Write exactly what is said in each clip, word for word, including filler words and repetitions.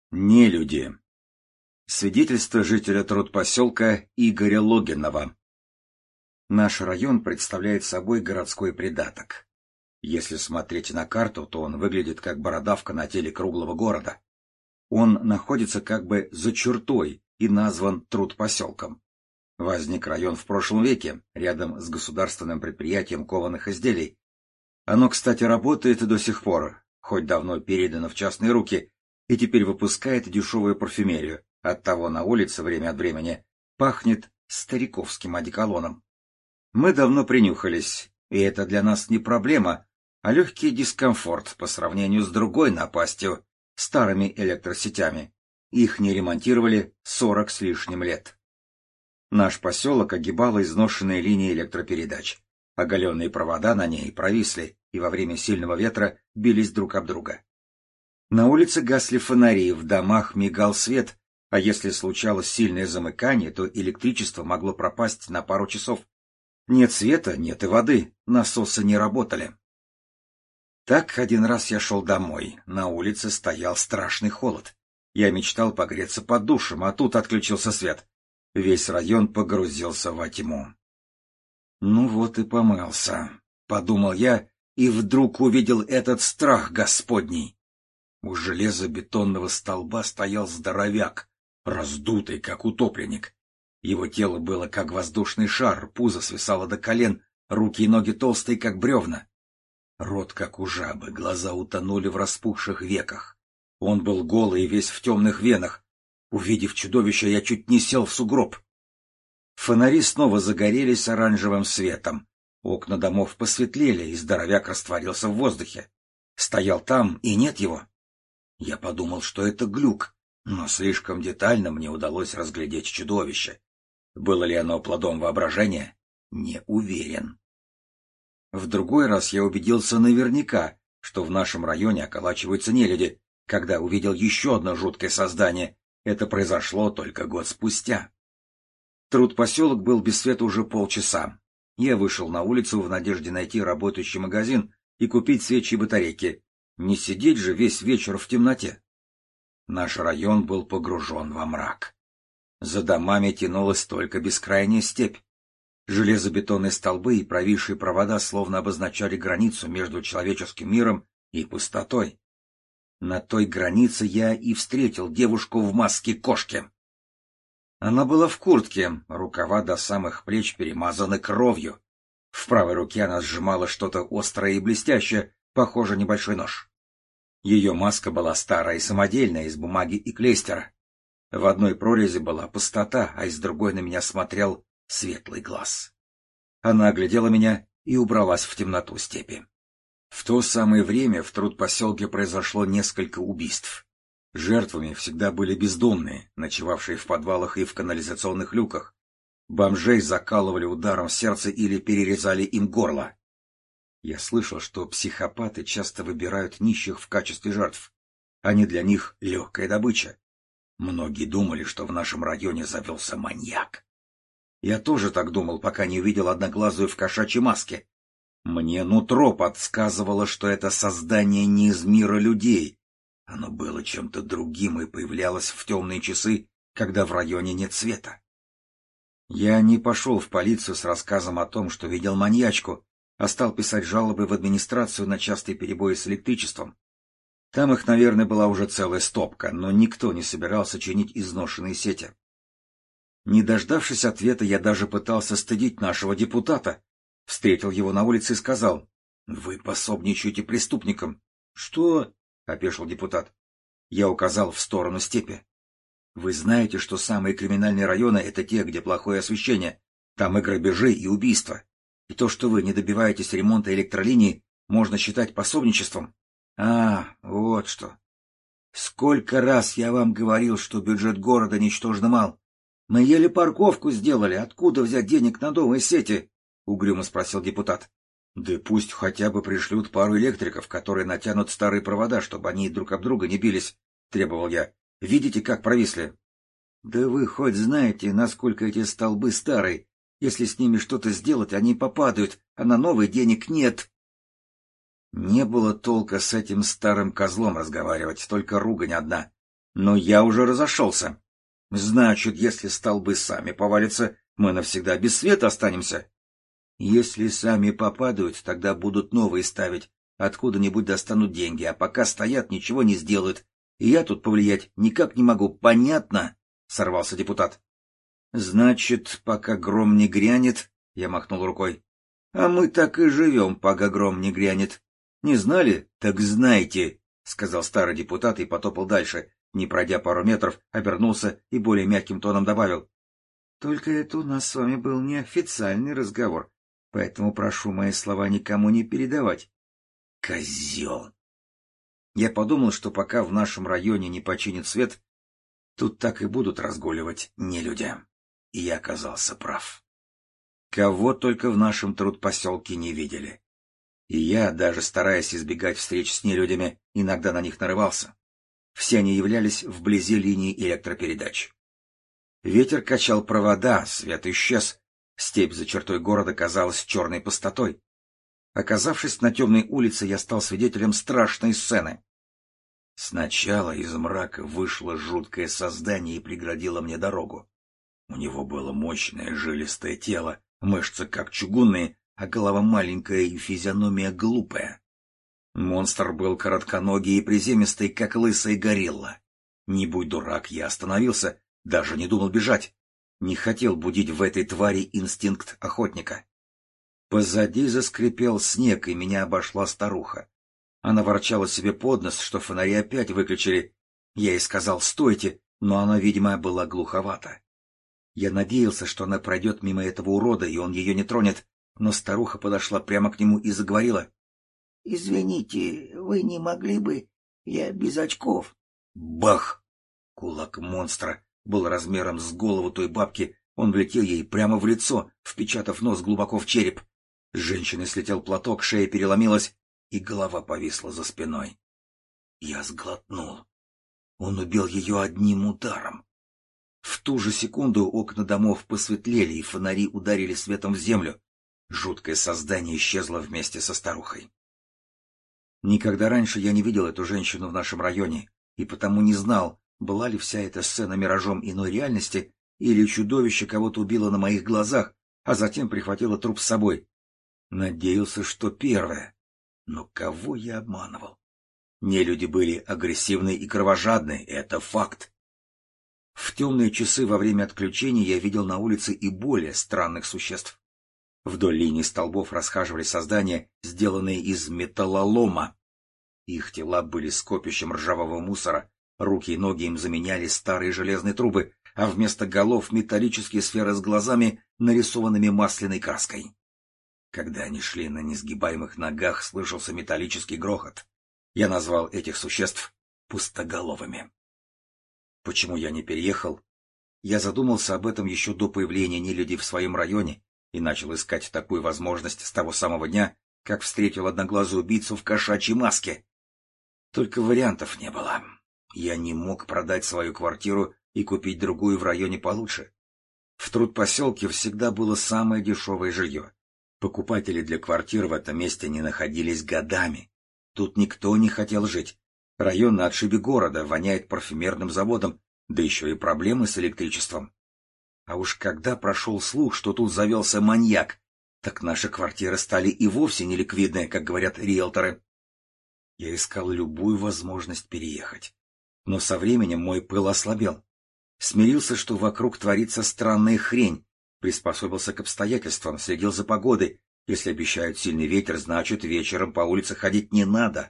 Нелюди. Свидетельство жителя трудпоселка Игоря Логинова. Наш район представляет собой городской придаток. Если смотреть на карту, то он выглядит как бородавка на теле круглого города. Он находится как бы за чертой и назван трудпоселком. Возник район в прошлом веке, рядом с государственным предприятием кованых изделий. Оно, кстати, работает до сих пор, хоть давно передано в частные руки, и теперь выпускает дешевую парфюмерию. Оттого на улице время от времени пахнет стариковским одеколоном. Мы давно принюхались, и это для нас не проблема, а легкий дискомфорт по сравнению с другой напастью — старыми электросетями. Их не ремонтировали сорок с лишним лет. Наш поселок огибала изношенные линии электропередач. Оголенные провода на ней провисли и во время сильного ветра бились друг об друга. На улице гасли фонари, в домах мигал свет, а если случалось сильное замыкание, то электричество могло пропасть на пару часов. Нет света, нет и воды, насосы не работали. Так один раз я шел домой, на улице стоял страшный холод. Я мечтал погреться под душем, а тут отключился свет. Весь район погрузился во тьму. «Ну вот и помылся», — подумал я, и вдруг увидел этот страх Господний. У железобетонного столба стоял здоровяк, раздутый, как утопленник. Его тело было как воздушный шар, пузо свисало до колен, руки и ноги толстые, как бревна. Рот, как у жабы, глаза утонули в распухших веках. Он был голый и весь в темных венах. Увидев чудовище, я чуть не сел в сугроб. Фонари снова загорелись оранжевым светом. Окна домов посветлели, и здоровяк растворился в воздухе. Стоял там, и нет его. Я подумал, что это глюк, но слишком детально мне удалось разглядеть чудовище. Было ли оно плодом воображения? Не уверен. В другой раз я убедился наверняка, что в нашем районе околачиваются нелюди, когда увидел еще одно жуткое создание. Это произошло только год спустя. Трудпоселок был без света уже полчаса. Я вышел на улицу в надежде найти работающий магазин и купить свечи и батарейки. Не сидеть же весь вечер в темноте. Наш район был погружен во мрак. За домами тянулась только бескрайняя степь. Железобетонные столбы и провисшие провода словно обозначали границу между человеческим миром и пустотой. На той границе я и встретил девушку в маске кошки. Она была в куртке, рукава до самых плеч перемазаны кровью. В правой руке она сжимала что-то острое и блестящее, похоже, небольшой нож. Ее маска была старая и самодельная, из бумаги и клейстера. В одной прорези была пустота, а из другой на меня смотрел светлый глаз. Она оглядела меня и убралась в темноту степи. В то самое время в трудпоселке произошло несколько убийств. Жертвами всегда были бездомные, ночевавшие в подвалах и в канализационных люках. Бомжей закалывали ударом в сердце или перерезали им горло. Я слышал, что психопаты часто выбирают нищих в качестве жертв. Они для них легкая добыча. Многие думали, что в нашем районе завелся маньяк. Я тоже так думал, пока не увидел одноглазую в кошачьей маске. Мне нутро подсказывало, что это создание не из мира людей. Оно было чем-то другим и появлялось в темные часы, когда в районе нет света. Я не пошел в полицию с рассказом о том, что видел маньячку, а стал писать жалобы в администрацию на частые перебои с электричеством. Там их, наверное, была уже целая стопка, но никто не собирался чинить изношенные сети. Не дождавшись ответа, я даже пытался стыдить нашего депутата. Встретил его на улице и сказал: «Вы пособничаете преступникам». «Что?» — опешил депутат. Я указал в сторону степи. «Вы знаете, что самые криминальные районы — это те, где плохое освещение. Там и грабежи, и убийства. И то, что вы не добиваетесь ремонта электролинии, можно считать пособничеством». «А, вот что. Сколько раз я вам говорил, что бюджет города ничтожно мал. Мы еле парковку сделали. Откуда взять денег на новые сети?» — угрюмо спросил депутат. «Да пусть хотя бы пришлют пару электриков, которые натянут старые провода, чтобы они друг об друга не бились», — требовал я. «Видите, как провисли?» «Да вы хоть знаете, насколько эти столбы старые. Если с ними что-то сделать, они попадают, а на новый денег нет». Не было толка с этим старым козлом разговаривать, только ругань одна. Но я уже разошелся. Значит, если столбы сами повалятся, мы навсегда без света останемся. Если сами попадают, тогда будут новые ставить. Откуда-нибудь достанут деньги, а пока стоят, ничего не сделают. И я тут повлиять никак не могу. Понятно? — сорвался депутат. — Значит, пока гром не грянет, — я махнул рукой. — А мы так и живем, пока гром не грянет. Не знали? Так знайте, — сказал старый депутат и потопал дальше. Не пройдя пару метров, обернулся и более мягким тоном добавил. — Только это у нас с вами был неофициальный разговор, поэтому прошу мои слова никому не передавать. — Козел! Я подумал, что пока в нашем районе не починит свет, тут так и будут разгуливать нелюди. И я оказался прав. Кого только в нашем трудпоселке не видели. И я, даже стараясь избегать встреч с нелюдями, иногда на них нарывался. Все они являлись вблизи линии электропередач. Ветер качал провода, свет исчез, степь за чертой города казалась черной пустотой. Оказавшись на темной улице, я стал свидетелем страшной сцены. Сначала из мрака вышло жуткое создание и преградило мне дорогу. У него было мощное жилистое тело, мышцы как чугунные, а голова маленькая и физиономия глупая. Монстр был коротконогий и приземистый, как лысая горилла. Не будь дурак, я остановился, даже не думал бежать. Не хотел будить в этой твари инстинкт охотника. Позади заскрипел снег, и меня обошла старуха. Она ворчала себе под нос, что фонари опять выключили. Я ей сказал «стойте», но она, видимо, была глуховата. Я надеялся, что она пройдет мимо этого урода, и он ее не тронет, но старуха подошла прямо к нему и заговорила. — Извините, вы не могли бы... Я без очков. Бах! Кулак монстра был размером с голову той бабки. Он влетел ей прямо в лицо, впечатав нос глубоко в череп. С женщины слетел платок, шея переломилась, и голова повисла за спиной. Я сглотнул. Он убил ее одним ударом. В ту же секунду окна домов посветлели, и фонари ударили светом в землю. Жуткое создание исчезло вместе со старухой. Никогда раньше я не видел эту женщину в нашем районе, и потому не знал, была ли вся эта сцена миражом иной реальности, или чудовище кого-то убило на моих глазах, а затем прихватило труп с собой. Надеялся, что первое. Но кого я обманывал? Нелюди были агрессивны и кровожадны, это факт. В темные часы во время отключения я видел на улице и более странных существ. Вдоль линии столбов расхаживали создания, сделанные из металлолома. Их тела были скопищем ржавого мусора, руки и ноги им заменяли старые железные трубы, а вместо голов металлические сферы с глазами, нарисованными масляной краской. Когда они шли на несгибаемых ногах, слышался металлический грохот. Я назвал этих существ пустоголовыми. Почему я не переехал? Я задумался об этом еще до появления нелюдей в своем районе и начал искать такую возможность с того самого дня, как встретил одноглазую убийцу в кошачьей маске. Только вариантов не было. Я не мог продать свою квартиру и купить другую в районе получше. В трудпоселке всегда было самое дешевое жилье. Покупатели для квартир в этом месте не находились годами. Тут никто не хотел жить. Район на отшибе города воняет парфюмерным заводом, да еще и проблемы с электричеством. А уж когда прошел слух, что тут завелся маньяк, так наши квартиры стали и вовсе неликвидные, как говорят риэлторы. Я искал любую возможность переехать. Но со временем мой пыл ослабел. Смирился, что вокруг творится странная хрень, приспособился к обстоятельствам, следил за погодой. Если обещают сильный ветер, значит, вечером по улице ходить не надо.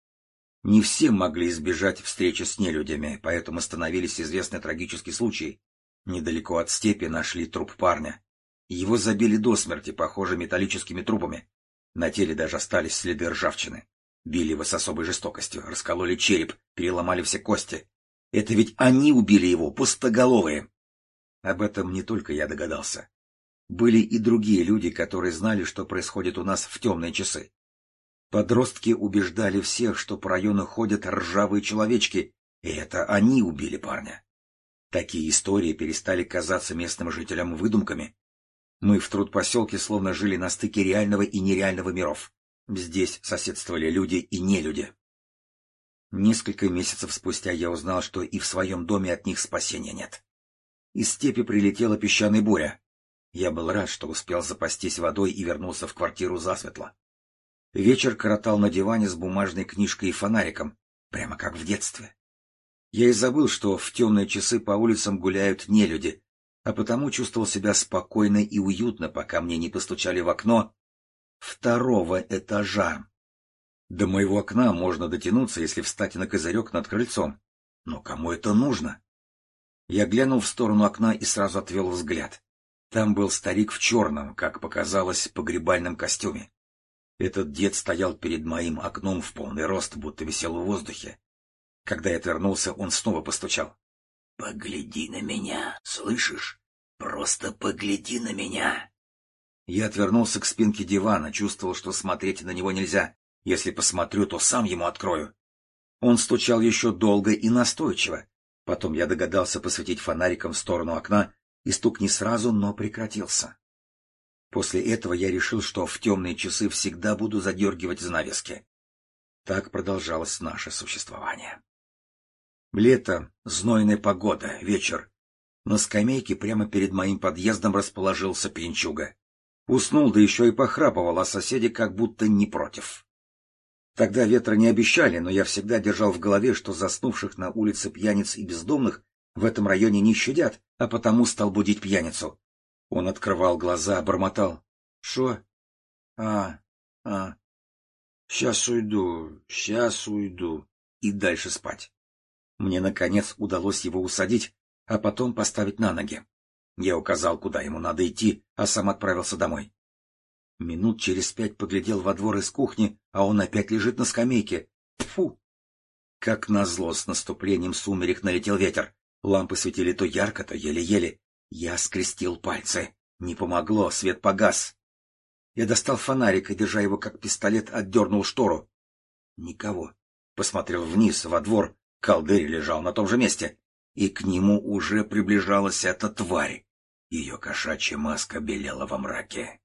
Не все могли избежать встречи с нелюдями, поэтому становились известны трагические случаи. Недалеко от степи нашли труп парня. Его забили до смерти, похоже, металлическими трубами. На теле даже остались следы ржавчины. Били его с особой жестокостью, раскололи череп, переломали все кости. Это ведь они убили его, пустоголовые. Об этом не только я догадался. Были и другие люди, которые знали, что происходит у нас в темные часы. Подростки убеждали всех, что по району ходят ржавые человечки, и это они убили парня. Такие истории перестали казаться местным жителям выдумками. Мы в трудпоселке словно жили на стыке реального и нереального миров. Здесь соседствовали люди и нелюди. Несколько месяцев спустя я узнал, что и в своем доме от них спасения нет. Из степи прилетела песчаная буря. Я был рад, что успел запастись водой и вернулся в квартиру засветло. Вечер коротал на диване с бумажной книжкой и фонариком, прямо как в детстве. Я и забыл, что в темные часы по улицам гуляют нелюди, а потому чувствовал себя спокойно и уютно, пока мне не постучали в окно второго этажа. До моего окна можно дотянуться, если встать на козырек над крыльцом. Но кому это нужно? Я глянул в сторону окна и сразу отвел взгляд. Там был старик в черном, как показалось, погребальном костюме. Этот дед стоял перед моим окном в полный рост, будто висел в воздухе. Когда я отвернулся, он снова постучал. — Погляди на меня, слышишь? Просто погляди на меня. Я отвернулся к спинке дивана, чувствовал, что смотреть на него нельзя. Если посмотрю, то сам ему открою. Он стучал еще долго и настойчиво. Потом я догадался посветить фонариком в сторону окна, и стук не сразу, но прекратился. После этого я решил, что в темные часы всегда буду задергивать занавески. Так продолжалось наше существование. Лето, знойная погода, вечер. На скамейке прямо перед моим подъездом расположился пьянчуга. Уснул, да еще и похрапывал, а соседи как будто не против. Тогда ветра не обещали, но я всегда держал в голове, что заснувших на улице пьяниц и бездомных в этом районе не щадят, а потому стал будить пьяницу. Он открывал глаза, бормотал. — Шо? А, а. Сейчас уйду, сейчас уйду. И дальше спать. Мне, наконец, удалось его усадить, а потом поставить на ноги. Я указал, куда ему надо идти, а сам отправился домой. Минут через пять поглядел во двор из кухни, а он опять лежит на скамейке. Фу! Как назло, с наступлением сумерек налетел ветер. Лампы светили то ярко, то еле-еле. Я скрестил пальцы. Не помогло, свет погас. Я достал фонарик и, держа его как пистолет, отдернул штору. Никого. Посмотрел вниз, во двор. Колдырь лежал на том же месте. И к нему уже приближалась эта тварь. Ее кошачья маска белела во мраке.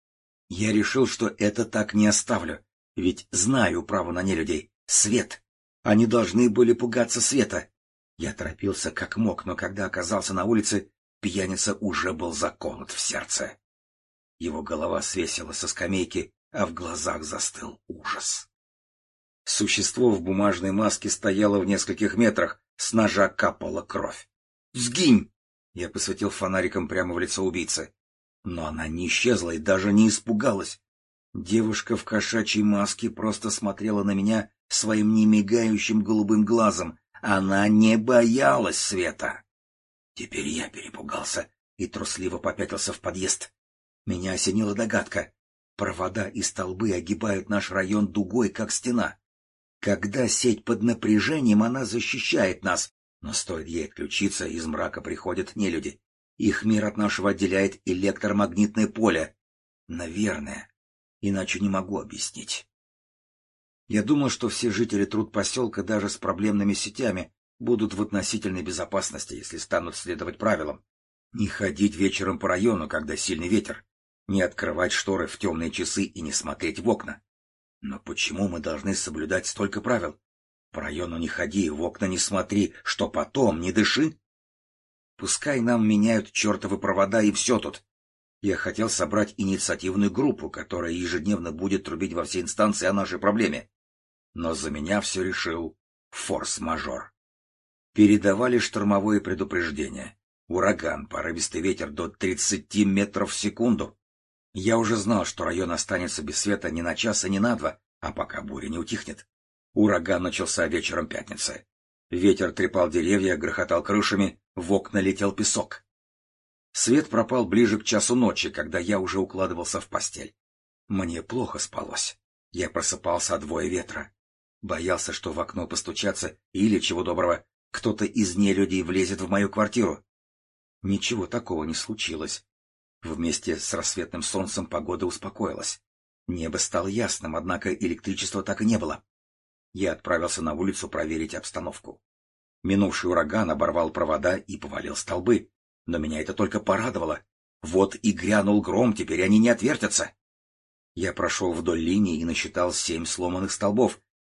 Я решил, что это так не оставлю, ведь знаю право на нелюдей. Свет. Они должны были пугаться света. Я торопился как мог, но когда оказался на улице, пьяница уже был заколот в сердце. Его голова свесила со скамейки, а в глазах застыл ужас. Существо в бумажной маске стояло в нескольких метрах, с ножа капала кровь. «Сгинь!» Я посветил фонариком прямо в лицо убийцы. Но она не исчезла и даже не испугалась. Девушка в кошачьей маске просто смотрела на меня своим немигающим голубым глазом. Она не боялась света. Теперь я перепугался и трусливо попятился в подъезд. Меня осенила догадка. Провода и столбы огибают наш район дугой, как стена. Когда сеть под напряжением, она защищает нас, но стоит ей отключиться, из мрака приходят нелюди. Их мир от нашего отделяет электромагнитное поле. Наверное. Иначе не могу объяснить. Я думал, что все жители трудпоселка даже с проблемными сетями будут в относительной безопасности, если станут следовать правилам. Не ходить вечером по району, когда сильный ветер. Не открывать шторы в темные часы и не смотреть в окна. Но почему мы должны соблюдать столько правил? По району не ходи, в окна не смотри, что потом, не дыши. Пускай нам меняют чертовы провода и все тут. Я хотел собрать инициативную группу, которая ежедневно будет трубить во все инстанции о нашей проблеме. Но за меня все решил форс-мажор. Передавали штормовое предупреждение. Ураган, порывистый ветер до тридцати метров в секунду. Я уже знал, что район останется без света ни на час и ни на два, а пока буря не утихнет. Ураган начался вечером пятницы. Ветер трепал деревья, грохотал крышами, в окна летел песок. Свет пропал ближе к часу ночи, когда я уже укладывался в постель. Мне плохо спалось. Я просыпался от воя ветра. Боялся, что в окно постучаться или, чего доброго, кто-то из нелюдей влезет в мою квартиру. Ничего такого не случилось. Вместе с рассветным солнцем погода успокоилась. Небо стало ясным, однако электричества так и не было. Я отправился на улицу проверить обстановку. Минувший ураган оборвал провода и повалил столбы, но меня это только порадовало. Вот и грянул гром, теперь они не отвертятся. Я прошел вдоль линии и насчитал семь сломанных столбов,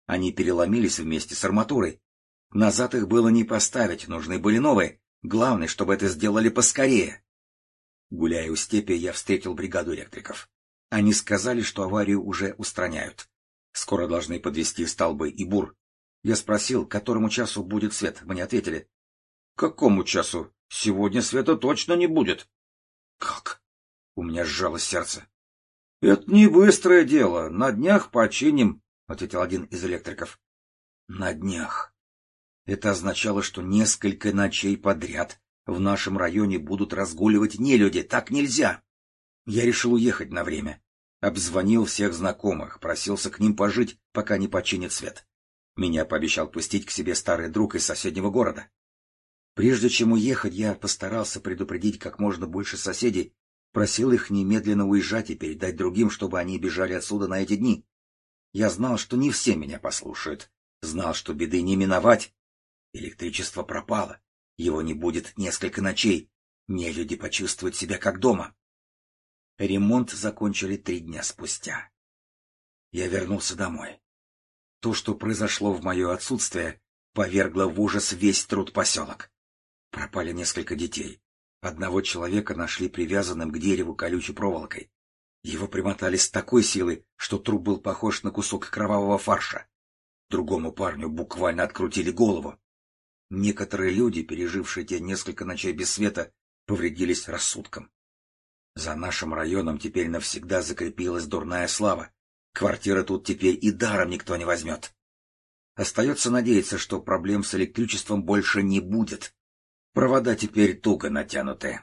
Они переломились вместе с арматурой. Назад их было не поставить, нужны были новые. Главное, чтобы это сделали поскорее. Гуляя у степи, я встретил бригаду электриков. Они сказали, что аварию уже устраняют. Скоро должны подвести столбы и бур. Я спросил, к которому часу будет свет. Мне ответили. — К какому часу? Сегодня света точно не будет. — Как? У меня сжалось сердце. — Это не быстрое дело. На днях починим, — ответил один из электриков. — На днях. Это означало, что несколько ночей подряд в нашем районе будут разгуливать нелюди. Так нельзя. Я решил уехать на время. Обзвонил всех знакомых, просился к ним пожить, пока не починит свет. Меня пообещал пустить к себе старый друг из соседнего города. Прежде чем уехать, я постарался предупредить как можно больше соседей, просил их немедленно уезжать и передать другим, чтобы они бежали отсюда на эти дни. Я знал, что не все меня послушают, знал, что беды не миновать. Электричество пропало, его не будет несколько ночей, нелюди почувствуют себя как дома. Ремонт закончили три дня спустя. Я вернулся домой. То, что произошло в мое отсутствие, повергло в ужас весь трудпоселок. Пропали несколько детей. Одного человека нашли привязанным к дереву колючей проволокой. Его примотали с такой силой, что труп был похож на кусок кровавого фарша. Другому парню буквально открутили голову. Некоторые люди, пережившие те несколько ночей без света, повредились рассудком. За нашим районом теперь навсегда закрепилась дурная слава. Квартиры тут теперь и даром никто не возьмет. Остается надеяться, что проблем с электричеством больше не будет. Провода теперь туго натянуты.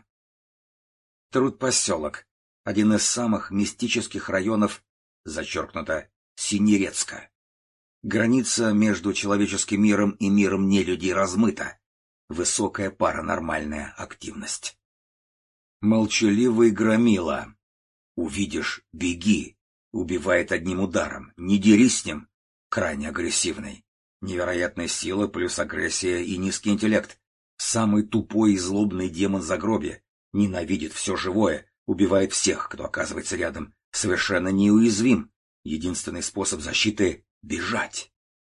Трудпоселок — один из самых мистических районов, зачеркнуто, Синерецка. Граница между человеческим миром и миром нелюдей размыта. Высокая паранормальная активность. Молчаливый громила. Увидишь — беги. Убивает одним ударом. Не дерись с ним. Крайне агрессивный. Невероятная сила плюс агрессия и низкий интеллект. Самый тупой и злобный демон загробья. Ненавидит все живое. Убивает всех, кто оказывается рядом. Совершенно неуязвим. Единственный способ защиты — бежать.